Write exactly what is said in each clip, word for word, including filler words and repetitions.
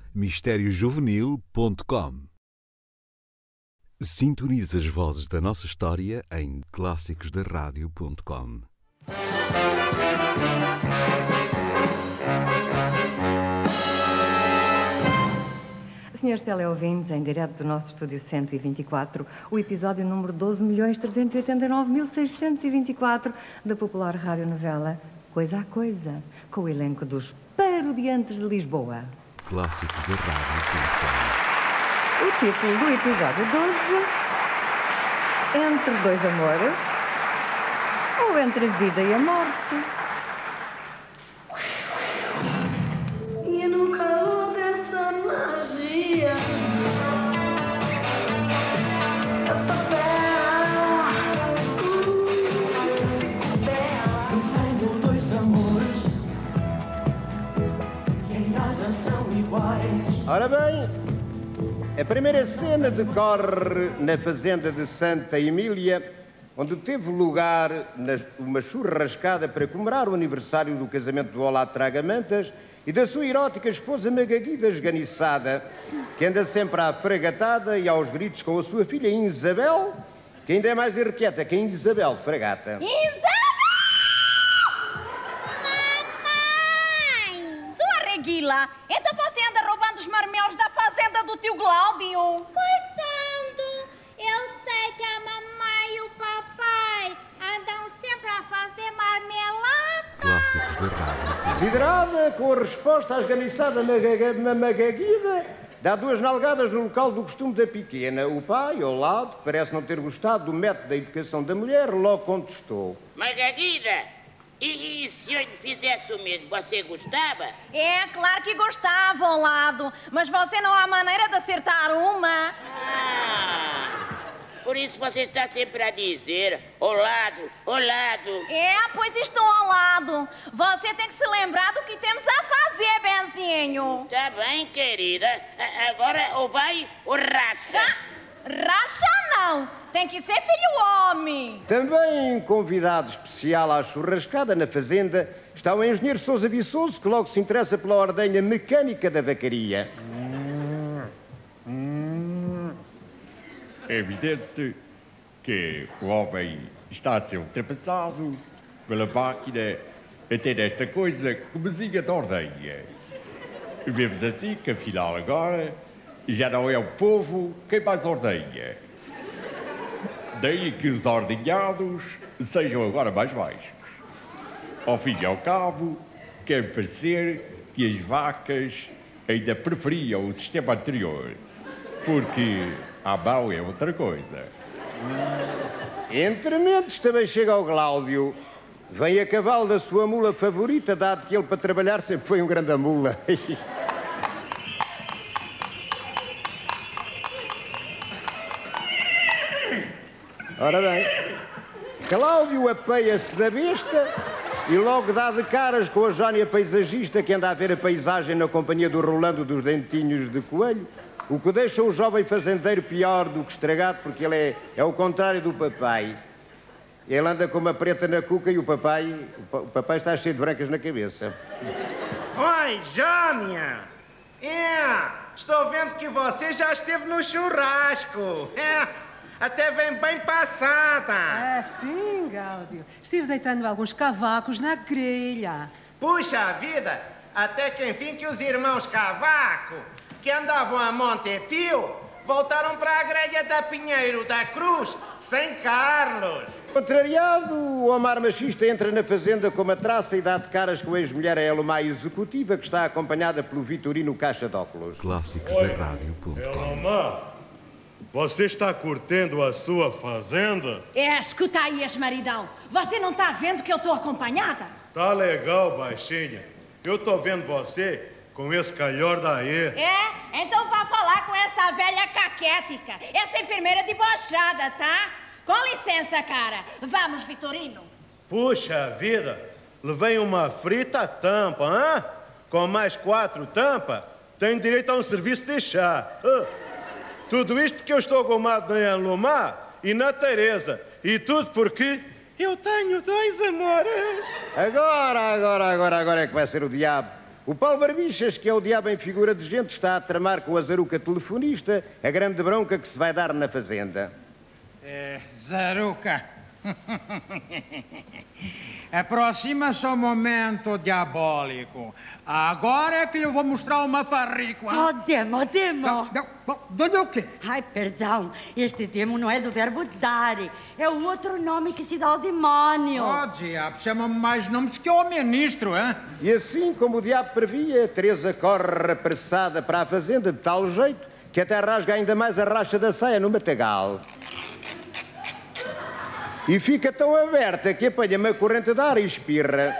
mistério juvenil ponto com. Sintonize as vozes da nossa história em clássicos da rádio ponto com. Senhores teleouvintes, em direto do nosso estúdio cento e vinte e quatro, o episódio número doze milhões trezentos e oitenta e nove mil seiscentos e vinte e quatro da popular radionovela Coisa a Coisa, com o elenco dos Parodiantes de Lisboa. Clássicos da rádio ponto com. O título do episódio de hoje: Entre dois amores ou entre a vida e a morte. E no calor dessa magia, essa bela, uh, fico bela. Eu tenho dois amores que em nada são iguais. Ora bem, a primeira cena decorre na fazenda de Santa Emília, onde teve lugar uma churrascada para comemorar o aniversário do casamento do Olá Tragamantas e da sua erótica esposa Magaguida Esganiçada, que anda sempre à fragatada e aos gritos com a sua filha Isabel, que ainda é mais irrequieta que a Isabel Fragata. Isabel! Mamãe! Sua Reguila, então você anda roubando os marmelos da fazenda do tio Cláudio? Pois ando. Eu sei que a mamãe e o papai andam sempre a fazer marmelada. Clássicos da rádio. Siderada com a resposta à esganiçada Magaguida, dá duas nalgadas no local do costume da pequena. O pai, ao lado, que parece não ter gostado do método da educação da mulher, logo contestou. Magaguida, e, e se eu lhe fizesse o mesmo, você gostava? É, claro que gostava, ao lado, mas você não há maneira de acertar uma. Ah, por isso você está sempre a dizer, ao lado, ao lado. É, pois estou ao lado. Você tem que se lembrar do que temos a fazer, Benzinho. Está bem, querida. A- Agora ou vai ou racha. Ah, racha não. Tem que ser filho homem. Também convidado especial à churrascada na fazenda está o engenheiro Sousa Viçoso, que logo se interessa pela ordenha mecânica da vacaria. É evidente que o homem está a ser ultrapassado pela máquina até nesta coisa comezinha de ordenha. Vemos assim que, afinal, agora já não é o povo quem mais ordenha. Daí que os ordenhados sejam agora mais baixos. Ao fim e ao cabo, quer parecer que as vacas ainda preferiam o sistema anterior, porque a mão é outra coisa. Entre mentes também chega ao Cláudio. Vem a cavalo da sua mula favorita, dado que ele para trabalhar sempre foi um grande mula. Ora bem, Cláudio apeia-se da besta e logo dá de caras com a Jónia paisagista, que anda a ver a paisagem na companhia do Rolando dos Dentinhos de Coelho, o que deixa o jovem fazendeiro pior do que estragado, porque ele é, é o contrário do papai. Ele anda com uma preta na cuca e o papai, o, pa, o papai está cheio de brancas na cabeça. Oi, Jónia! É, estou vendo que você já esteve no churrasco. É, até vem bem passada. Ah, sim, Gáudio. Estive deitando alguns cavacos na grelha. Puxa vida, até que enfim que os irmãos Cavaco, que andavam a Montepio, voltaram para a grelha da Pinheiro da Cruz, sem Carlos. Contrariado, o Omar Machista entra na fazenda com uma traça e dá de caras com a ex-mulher a Elomar Executiva, que está acompanhada pelo Vitorino Caixa de Óculos. Clássicos da rádio ponto com. Elomar, você está curtindo a sua fazenda? É, escuta aí, ex-maridão. Você não está vendo que eu estou acompanhada? Tá legal, baixinha. Eu tô vendo você com esse calhor daí. É? Então vá falar com essa velha caquética, essa enfermeira debochada, tá? Com licença, cara. Vamos, Vitorino. Puxa vida, levei uma frita tampa, hã? Com mais quatro tampas, tenho direito a um serviço de chá. Hã? Tudo isto porque eu estou gomado na Elomar e na Teresa. E tudo porque eu tenho dois amores. Agora, agora, agora, agora é que vai ser o diabo. O Paulo Barbichas, que é o diabo em figura de gente, está a tramar com a Zaruca telefonista a grande bronca que se vai dar na fazenda. É, Zaruca. Aproxima-se o momento diabólico. Agora é que eu vou mostrar uma farrícula. Oh, demo, demo. Dê-me o quê? Ai, perdão. Este demo não é do verbo dare. É um outro nome que se dá ao demônio. Oh, diabo, chama-me mais nomes que o ministro, hein? E assim como o diabo previa, Teresa corre apressada para a fazenda de tal jeito que até rasga ainda mais a racha da saia no matagal. E fica tão aberta que apanha uma corrente de ar e espirra.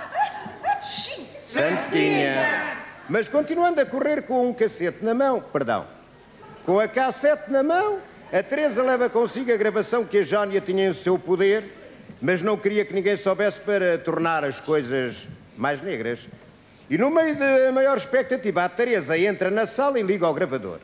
Santinha! Mas continuando a correr com um cacete na mão, perdão, com a cassete na mão, a Teresa leva consigo a gravação que a Jónia tinha em seu poder, mas não queria que ninguém soubesse para tornar as coisas mais negras. E no meio da maior expectativa, a Teresa entra na sala e liga ao gravador.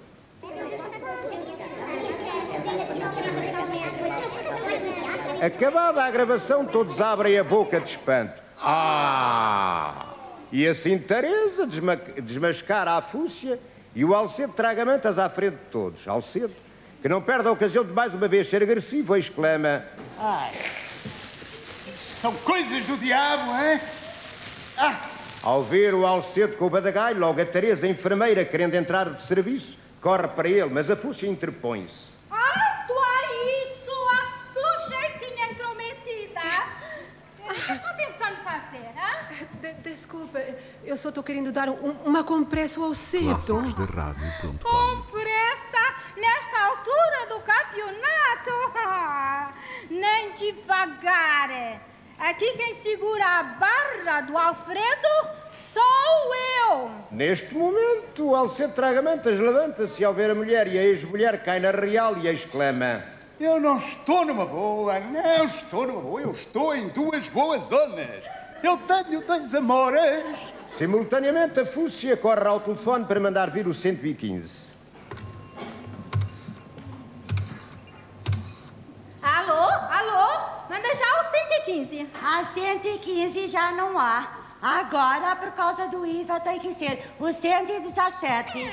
Acabada a gravação, todos abrem a boca de espanto. Ah! E assim Teresa desma desmascara a Fúcia e o Alcedo Tragamantas à frente de todos. Alcedo, que não perde a ocasião de mais uma vez ser agressivo, exclama: ai, são coisas do diabo, hein? Ah! Ao ver o Alcedo com o badagalho, logo a Teresa, enfermeira, querendo entrar de serviço, corre para ele, mas a Fúcia interpõe-se. Ai, tu é isso, a sujeitinha intrometida. O que está pensando fazer, hein? De desculpa, eu só estou querendo dar um, uma compressa ao cedo. Clássicos de rádio ponto com. Compressa nesta altura do campeonato? Nem devagar. Aqui quem segura a barra do Alfredo sou eu. Neste momento, o Alcedo Tragamantas levanta-se ao ver a mulher e a ex-mulher cai na real e exclama: eu não estou numa boa, não estou numa boa, eu estou em duas boas zonas. Eu tenho dois amores. Simultaneamente, a Fúcia corre ao telefone para mandar vir o cento e quinze. Alô? Alô? Manda já o cento e quinze. A cento e quinze já não há. Agora, por causa do I V A, tem que ser o cento e dezessete.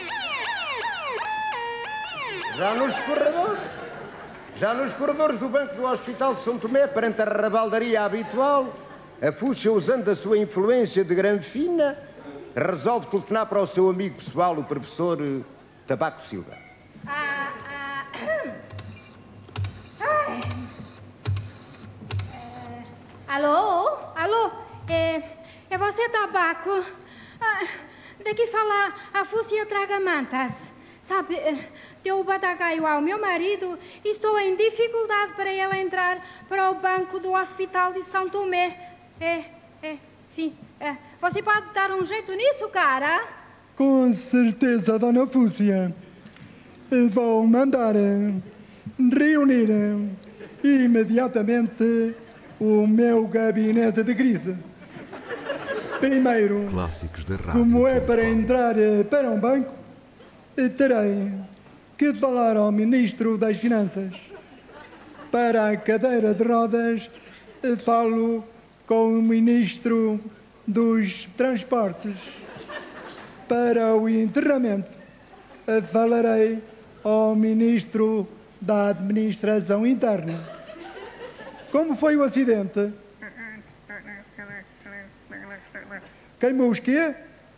Já nos corredores, já nos corredores do banco do Hospital de São Tomé, perante a rabaldaria habitual, a Fúcia, usando a sua influência de granfina, resolve telefonar para o seu amigo pessoal, o professor Tabaco Silva. Ah, ah, ai. É, alô? Alô? É, é você, Tabaco? Ah, daqui fala a Fúcia Tragamantas. Sabe, deu o badagaio ao meu marido e estou em dificuldade para ele entrar para o banco do Hospital de São Tomé. É, é, sim. É. Você pode dar um jeito nisso, cara? Com certeza, dona Fúcia. Vou mandar reunir imediatamente o meu gabinete de crise. Primeiro, Clássicos de rádio. como é para entrar para um banco, terei que falar ao Ministro das Finanças. Para a cadeira de rodas, falo com o Ministro dos Transportes. Para o enterramento, falarei ao Ministro da Administração Interna. Como foi o acidente? Queimou os quê?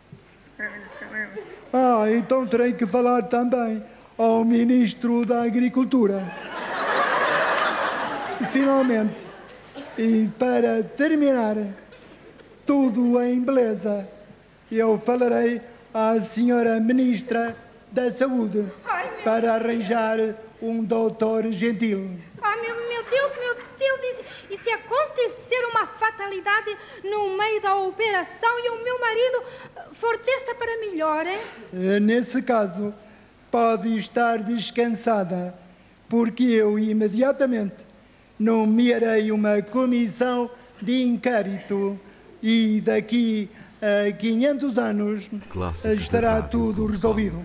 Ah, então terei que falar também ao Ministro da Agricultura. E, finalmente, e para terminar, tudo em beleza, eu falarei à senhora Ministra da Saúde para arranjar um doutor gentil. Ah, meu, meu Deus, meu Deus, e, e se acontecer uma fatalidade no meio da operação e o meu marido for desta para melhor, hein? Nesse caso, pode estar descansada, porque eu imediatamente nomearei uma comissão de inquérito e daqui a quinhentos anos Clássicos estará tudo resolvido.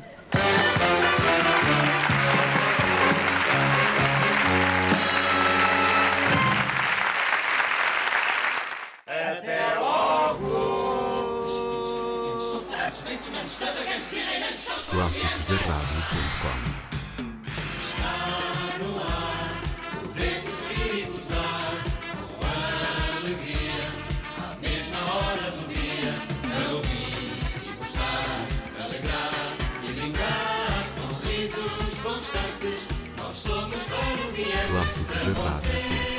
Até logo! Clássicos da Rádio ponto com. Está no ar, podemos rir e gozar, com alegria, à mesma hora do dia, para ouvir e gostar, alegrar e brincar, são risos constantes, nós somos para o dia, Clássicos para da Rádio. você.